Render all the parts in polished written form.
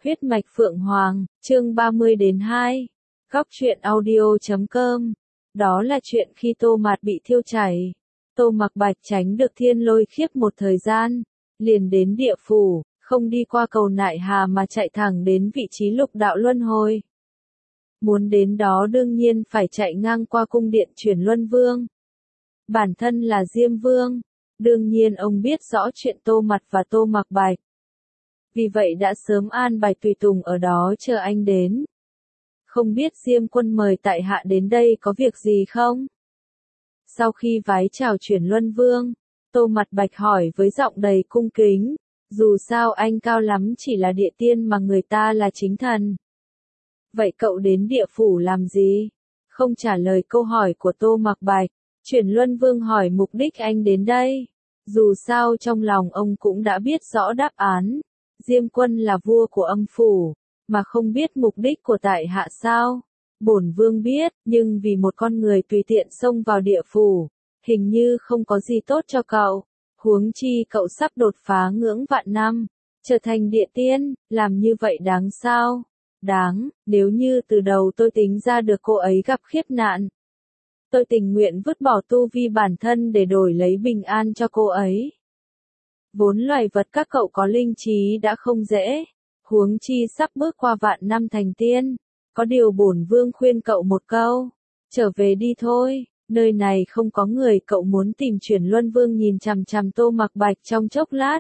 Huyết mạch Phượng Hoàng, chương 30-2. Góc truyện audio.com. Đó là chuyện khi Tô Mạt bị thiêu chảy. Tô Mặc Bạch tránh được thiên lôi khiếp một thời gian, liền đến địa phủ, không đi qua cầu Nại Hà mà chạy thẳng đến vị trí lục đạo luân hồi. Muốn đến đó đương nhiên phải chạy ngang qua cung điện Chuyển Luân Vương. Bản thân là Diêm Vương, đương nhiên ông biết rõ chuyện Tô Mạt và Tô Mặc Bạch. Vì vậy đã sớm an bài tùy tùng ở đó chờ anh đến. Không biết Diêm Quân mời tại hạ đến đây có việc gì không? Sau khi vái chào Chuyển Luân Vương, Tô Mặc Bạch hỏi với giọng đầy cung kính, dù sao anh cao lắm chỉ là địa tiên mà người ta là chính thần. Vậy cậu đến địa phủ làm gì? Không trả lời câu hỏi của Tô Mặc Bạch, Chuyển Luân Vương hỏi mục đích anh đến đây. Dù sao trong lòng ông cũng đã biết rõ đáp án. Diêm Quân là vua của âm phủ, mà không biết mục đích của tại hạ sao? Bổn vương biết, nhưng vì một con người tùy tiện xông vào địa phủ, hình như không có gì tốt cho cậu. Huống chi cậu sắp đột phá ngưỡng vạn năm, trở thành địa tiên, làm như vậy đáng sao? Đáng, nếu như từ đầu tôi tính ra được cô ấy gặp khiếp nạn. Tôi tình nguyện vứt bỏ tu vi bản thân để đổi lấy bình an cho cô ấy. Vốn loài vật các cậu có linh trí đã không dễ, huống chi sắp bước qua vạn năm thành tiên. Có điều bổn vương khuyên cậu một câu, trở về đi thôi, nơi này không có người cậu muốn tìm. Chuyển Luân Vương nhìn chằm chằm Tô Mặc Bạch trong chốc lát.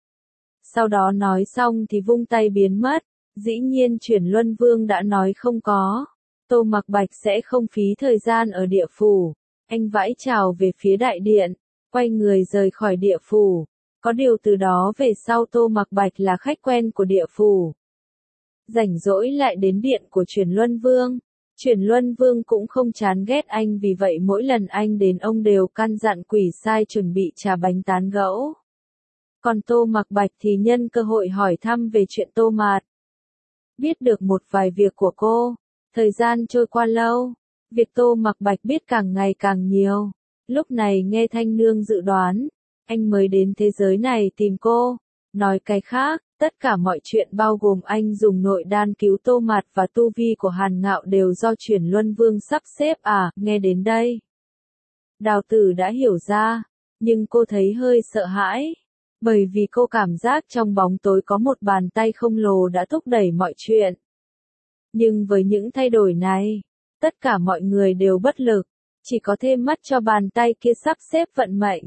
Sau đó nói xong thì vung tay biến mất, dĩ nhiên Chuyển Luân Vương đã nói không có. Tô Mặc Bạch sẽ không phí thời gian ở địa phủ, anh vẫy chào về phía đại điện, quay người rời khỏi địa phủ. Có điều từ đó về sau Tô Mặc Bạch là khách quen của địa phủ. Rảnh rỗi lại đến điện của Chuyển Luân Vương. Chuyển Luân Vương cũng không chán ghét anh, vì vậy mỗi lần anh đến ông đều căn dặn quỷ sai chuẩn bị trà bánh tán gẫu. Còn Tô Mặc Bạch thì nhân cơ hội hỏi thăm về chuyện Tô Mạt. Biết được một vài việc của cô. Thời gian trôi qua lâu, việc Tô Mặc Bạch biết càng ngày càng nhiều. Lúc này nghe Thanh Nương dự đoán, anh mới đến thế giới này tìm cô. Nói cái khác, tất cả mọi chuyện bao gồm anh dùng nội đan cứu Tô Mạt và tu vi của Hàn Ngạo đều do Chuyển Luân Vương sắp xếp à. Nghe đến đây, Đào Tử đã hiểu ra, nhưng cô thấy hơi sợ hãi. Bởi vì cô cảm giác trong bóng tối có một bàn tay khổng lồ đã thúc đẩy mọi chuyện. Nhưng với những thay đổi này, tất cả mọi người đều bất lực, chỉ có thêm mắt cho bàn tay kia sắp xếp vận mệnh.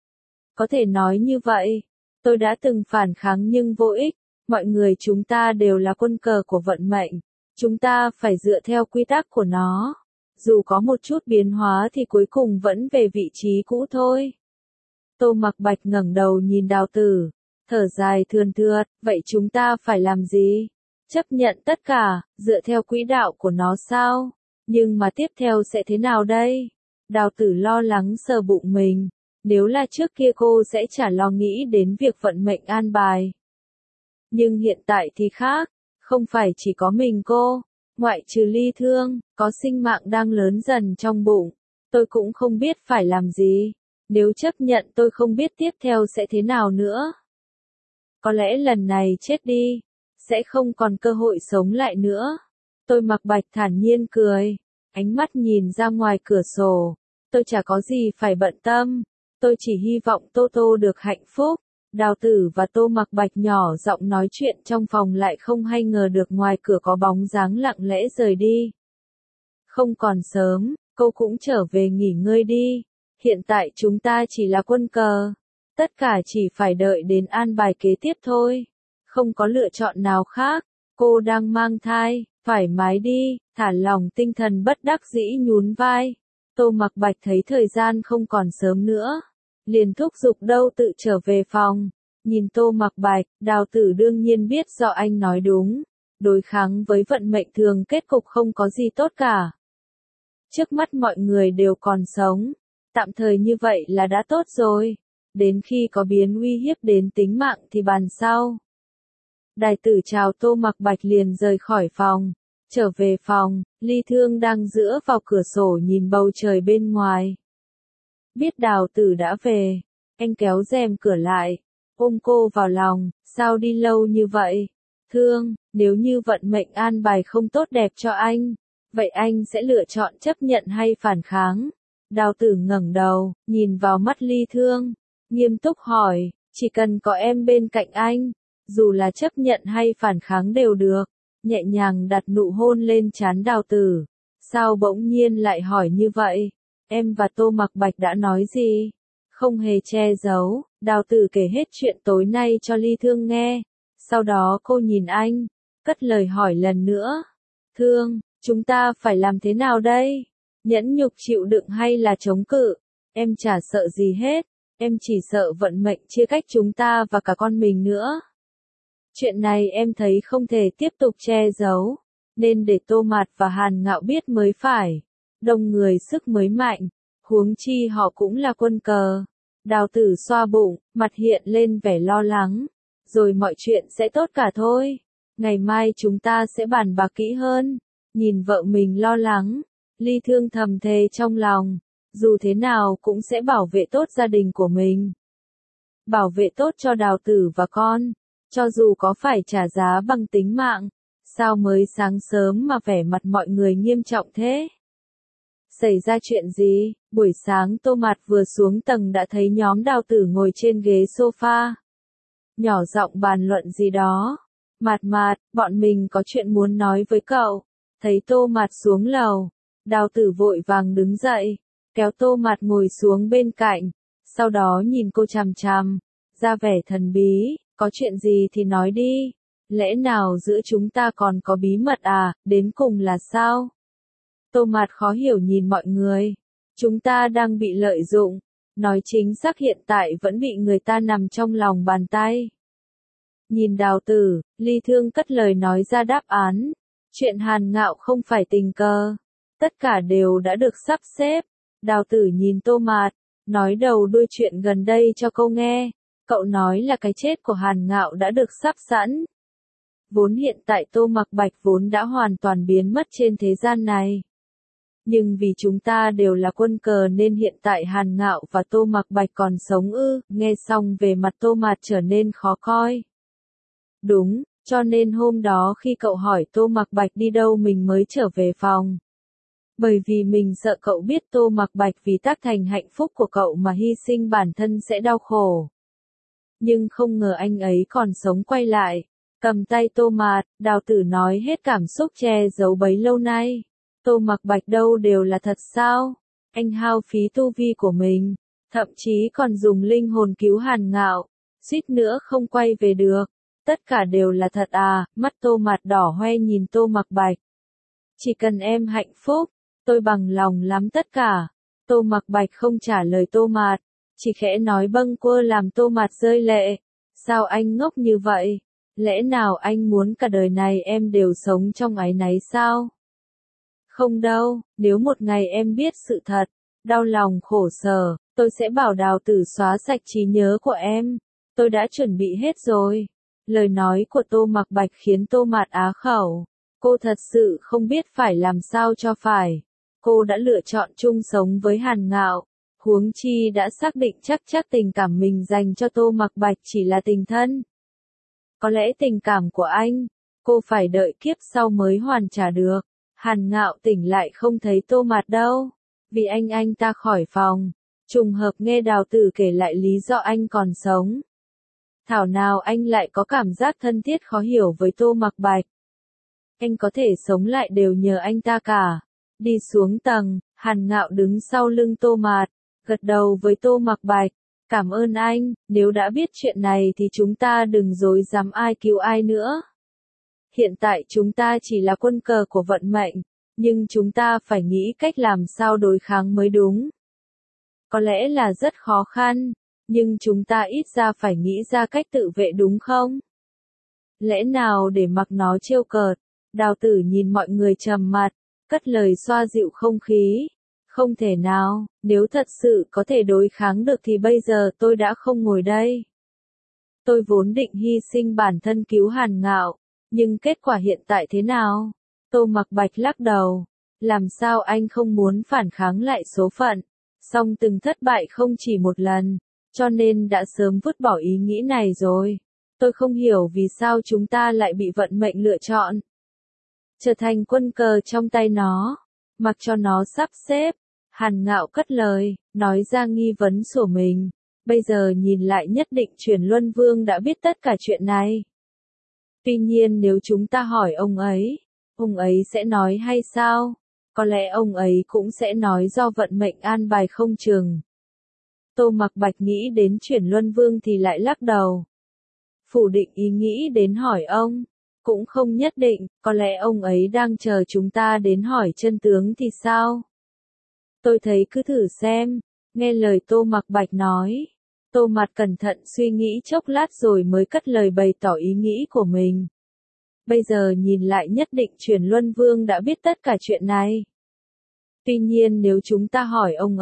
Có thể nói như vậy, tôi đã từng phản kháng nhưng vô ích, mọi người chúng ta đều là quân cờ của vận mệnh, chúng ta phải dựa theo quy tắc của nó, dù có một chút biến hóa thì cuối cùng vẫn về vị trí cũ thôi. Tô Mặc Bạch ngẩng đầu nhìn Đào Tử, thở dài thườn thượt, vậy chúng ta phải làm gì? Chấp nhận tất cả, dựa theo quỹ đạo của nó sao? Nhưng mà tiếp theo sẽ thế nào đây? Đào Tử lo lắng sờ bụng mình. Nếu là trước kia cô sẽ chả lo nghĩ đến việc vận mệnh an bài. Nhưng hiện tại thì khác, không phải chỉ có mình cô, ngoại trừ Ly Thương, có sinh mạng đang lớn dần trong bụng. Tôi cũng không biết phải làm gì. Nếu chấp nhận tôi không biết tiếp theo sẽ thế nào nữa. Có lẽ lần này chết đi, sẽ không còn cơ hội sống lại nữa. Tôi Mặc Bạch thản nhiên cười, ánh mắt nhìn ra ngoài cửa sổ. Tôi chả có gì phải bận tâm. Tôi chỉ hy vọng Tô Tô được hạnh phúc. Đào Tử và Tô Mặc Bạch nhỏ giọng nói chuyện trong phòng lại không hay ngờ được ngoài cửa có bóng dáng lặng lẽ rời đi. Không còn sớm, cô cũng trở về nghỉ ngơi đi. Hiện tại chúng ta chỉ là quân cờ. Tất cả chỉ phải đợi đến an bài kế tiếp thôi. Không có lựa chọn nào khác. Cô đang mang thai, thoải mái đi, thả lòng tinh thần bất đắc dĩ nhún vai. Tô Mặc Bạch thấy thời gian không còn sớm nữa, liền thúc giục đâu tự trở về phòng. Nhìn Tô Mặc Bạch, Đào Tử đương nhiên biết do anh nói đúng. Đối kháng với vận mệnh thường kết cục không có gì tốt cả. Trước mắt mọi người đều còn sống, tạm thời như vậy là đã tốt rồi. Đến khi có biến uy hiếp đến tính mạng thì bàn sau. Đài Tử chào Tô Mặc Bạch liền rời khỏi phòng. Trở về phòng, Ly Thương đang dựa vào cửa sổ nhìn bầu trời bên ngoài. Biết Đào Tử đã về, anh kéo rèm cửa lại, ôm cô vào lòng, sao đi lâu như vậy? Thương, nếu như vận mệnh an bài không tốt đẹp cho anh, vậy anh sẽ lựa chọn chấp nhận hay phản kháng? Đào tử ngẩng đầu, nhìn vào mắt Ly Thương, nghiêm túc hỏi, chỉ cần có em bên cạnh anh, dù là chấp nhận hay phản kháng đều được, nhẹ nhàng đặt nụ hôn lên trán Đào tử. Sao bỗng nhiên lại hỏi như vậy? Em và Tô Mặc Bạch đã nói gì? Không hề che giấu, Đào tử kể hết chuyện tối nay cho Ly Thương nghe. Sau đó cô nhìn anh, cất lời hỏi lần nữa. Thương, chúng ta phải làm thế nào đây? Nhẫn nhục chịu đựng hay là chống cự? Em chả sợ gì hết, em chỉ sợ vận mệnh chia cách chúng ta và cả con mình nữa. Chuyện này em thấy không thể tiếp tục che giấu, nên để Tô Mạt và Hàn Ngạo biết mới phải. Đông người sức mới mạnh, huống chi họ cũng là quân cờ. Đào tử xoa bụng, mặt hiện lên vẻ lo lắng. Rồi mọi chuyện sẽ tốt cả thôi. Ngày mai chúng ta sẽ bàn bạc kỹ hơn. Nhìn vợ mình lo lắng, Ly Thương thầm thề trong lòng. Dù thế nào cũng sẽ bảo vệ tốt gia đình của mình. Bảo vệ tốt cho Đào tử và con. Cho dù có phải trả giá bằng tính mạng. Sao mới sáng sớm mà vẻ mặt mọi người nghiêm trọng thế? Xảy ra chuyện gì? Buổi sáng Tô Mạt vừa xuống tầng đã thấy nhóm Đào tử ngồi trên ghế sofa. Nhỏ giọng bàn luận gì đó. Mạt Mạt, bọn mình có chuyện muốn nói với cậu. Thấy Tô Mạt xuống lầu, Đào tử vội vàng đứng dậy, kéo Tô Mạt ngồi xuống bên cạnh, sau đó nhìn cô chằm chằm, ra vẻ thần bí, có chuyện gì thì nói đi. Lẽ nào giữa chúng ta còn có bí mật à, đến cùng là sao? Tô Mạt khó hiểu nhìn mọi người. Chúng ta đang bị lợi dụng. Nói chính xác hiện tại vẫn bị người ta nằm trong lòng bàn tay. Nhìn Đào tử, Ly Thương cất lời nói ra đáp án. Chuyện Hàn Ngạo không phải tình cờ. Tất cả đều đã được sắp xếp. Đào tử nhìn Tô Mạt, nói đầu đuôi chuyện gần đây cho cô nghe. Cậu nói là cái chết của Hàn Ngạo đã được sắp sẵn. Vốn hiện tại Tô Mặc Bạch vốn đã hoàn toàn biến mất trên thế gian này. Nhưng vì chúng ta đều là quân cờ nên hiện tại Hàn Ngạo và Tô Mặc Bạch còn sống ư? Nghe xong về mặt Tô Mạt trở nên khó coi. Đúng, cho nên hôm đó khi cậu hỏi Tô Mặc Bạch đi đâu mình mới trở về phòng. Bởi vì mình sợ cậu biết Tô Mặc Bạch vì tác thành hạnh phúc của cậu mà hy sinh bản thân sẽ đau khổ. Nhưng không ngờ anh ấy còn sống quay lại. Cầm tay Tô Mạt, Đào tử nói hết cảm xúc che giấu bấy lâu nay. Tô Mặc Bạch đâu đều là thật sao? Anh hao phí tu vi của mình, thậm chí còn dùng linh hồn cứu Hàn Ngạo, suýt nữa không quay về được. Tất cả đều là thật à? Mắt Tô Mạt đỏ hoe nhìn Tô Mặc Bạch. Chỉ cần em hạnh phúc, tôi bằng lòng lắm tất cả. Tô Mặc Bạch không trả lời Tô Mạt, chỉ khẽ nói bâng quơ làm Tô Mạt rơi lệ. Sao anh ngốc như vậy? Lẽ nào anh muốn cả đời này em đều sống trong áy náy sao? Không đâu, nếu một ngày em biết sự thật, đau lòng khổ sở, tôi sẽ bảo Đào tử xóa sạch trí nhớ của em. Tôi đã chuẩn bị hết rồi. Lời nói của Tô Mặc Bạch khiến Tô Mạt á khẩu. Cô thật sự không biết phải làm sao cho phải. Cô đã lựa chọn chung sống với Hàn Ngạo. Huống chi đã xác định chắc tình cảm mình dành cho Tô Mặc Bạch chỉ là tình thân. Có lẽ tình cảm của anh, cô phải đợi kiếp sau mới hoàn trả được. Hàn Ngạo tỉnh lại không thấy Tô Mạt đâu. Vì anh ta khỏi phòng. Trùng hợp nghe Đào tử kể lại lý do anh còn sống. Thảo nào anh lại có cảm giác thân thiết khó hiểu với Tô Mặc Bạch. Anh có thể sống lại đều nhờ anh ta cả. Đi xuống tầng, Hàn Ngạo đứng sau lưng Tô Mạt, gật đầu với Tô Mặc Bạch. Cảm ơn anh, nếu đã biết chuyện này thì chúng ta đừng dối dám ai cứu ai nữa. Hiện tại chúng ta chỉ là quân cờ của vận mệnh, nhưng chúng ta phải nghĩ cách làm sao đối kháng mới đúng. Có lẽ là rất khó khăn, nhưng chúng ta ít ra phải nghĩ ra cách tự vệ đúng không? Lẽ nào để mặc nó trêu cợt? Đào tử nhìn mọi người trầm mặt, cất lời xoa dịu không khí. Không thể nào, nếu thật sự có thể đối kháng được thì bây giờ tôi đã không ngồi đây. Tôi vốn định hy sinh bản thân cứu Hàn Ngạo, nhưng kết quả hiện tại thế nào? Tô Mặc Bạch lắc đầu. Làm sao anh không muốn phản kháng lại số phận? Song từng thất bại không chỉ một lần, cho nên đã sớm vứt bỏ ý nghĩ này rồi. Tôi không hiểu vì sao chúng ta lại bị vận mệnh lựa chọn. Trở thành quân cờ trong tay nó, mặc cho nó sắp xếp. Hàn Ngạo cất lời, nói ra nghi vấn của mình. Bây giờ nhìn lại nhất định Chuyển Luân Vương đã biết tất cả chuyện này. Tuy nhiên nếu chúng ta hỏi ông ấy sẽ nói hay sao? Có lẽ ông ấy cũng sẽ nói do vận mệnh an bài không chừng. Tô Mặc Bạch nghĩ đến Chuyển Luân Vương thì lại lắc đầu. Phủ định ý nghĩ đến hỏi ông. Cũng không nhất định, có lẽ ông ấy đang chờ chúng ta đến hỏi chân tướng thì sao? Tôi thấy cứ thử xem, nghe lời Tô Mặc Bạch nói. Tô Mạt cẩn thận suy nghĩ chốc lát rồi mới cất lời bày tỏ ý nghĩ của mình. Bây giờ nhìn lại nhất định Chuyển Luân Vương đã biết tất cả chuyện này. Tuy nhiên nếu chúng ta hỏi ông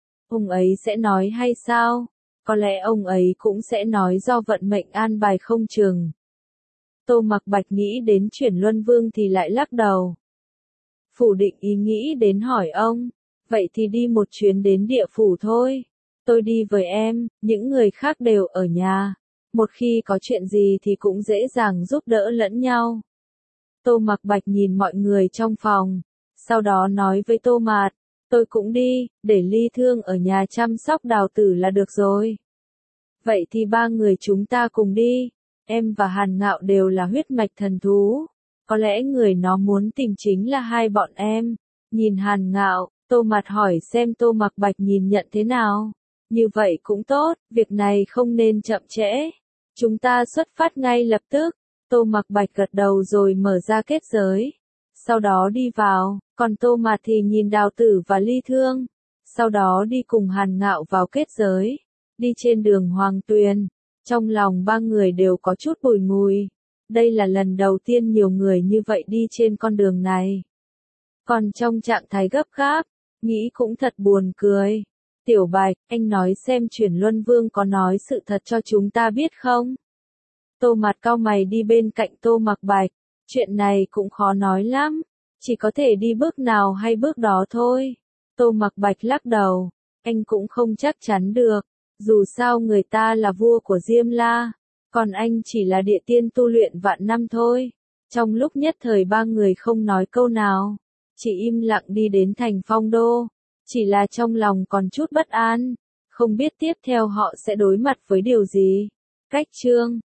ấy sẽ nói hay sao? Có lẽ ông ấy cũng sẽ nói do vận mệnh an bài không chừng. Tô Mặc Bạch nghĩ đến Chuyển Luân Vương thì lại lắc đầu. Phủ định ý nghĩ đến hỏi ông. Vậy thì đi một chuyến đến địa phủ thôi. Tôi đi với em, những người khác đều ở nhà. Một khi có chuyện gì thì cũng dễ dàng giúp đỡ lẫn nhau. Tô Mặc Bạch nhìn mọi người trong phòng. Sau đó nói với Tô Mạt. Tôi cũng đi, để Ly Thương ở nhà chăm sóc Đào Tử là được rồi. Vậy thì ba người chúng ta cùng đi. Em và Hàn Ngạo đều là huyết mạch thần thú. Có lẽ người nó muốn tìm chính là hai bọn em. Nhìn Hàn Ngạo, Tô Mạt hỏi xem Tô Mặc Bạch nhìn nhận thế nào. Như vậy cũng tốt, việc này không nên chậm trễ. Chúng ta xuất phát ngay lập tức. Tô Mặc Bạch gật đầu rồi mở ra kết giới. Sau đó đi vào, còn Tô Mạt thì nhìn Đào Tử và Ly Thương. Sau đó đi cùng Hàn Ngạo vào kết giới. Đi trên đường Hoàng Tuyền. Trong lòng ba người đều có chút bùi ngùi. Đây là lần đầu tiên nhiều người như vậy đi trên con đường này. Còn trong trạng thái gấp gáp, nghĩ cũng thật buồn cười. Tiểu Bạch, anh nói xem Chuyển Luân Vương có nói sự thật cho chúng ta biết không? Tô Mạt cau mày đi bên cạnh Tô Mặc Bạch. Chuyện này cũng khó nói lắm. Chỉ có thể đi bước nào hay bước đó thôi. Tô Mặc Bạch lắc đầu. Anh cũng không chắc chắn được. Dù sao người ta là vua của Diêm La. Còn anh chỉ là địa tiên tu luyện vạn năm thôi. Trong lúc nhất thời ba người không nói câu nào. Chỉ im lặng đi đến thành Phong Đô. Chỉ là trong lòng còn chút bất an. Không biết tiếp theo họ sẽ đối mặt với điều gì. Cách chương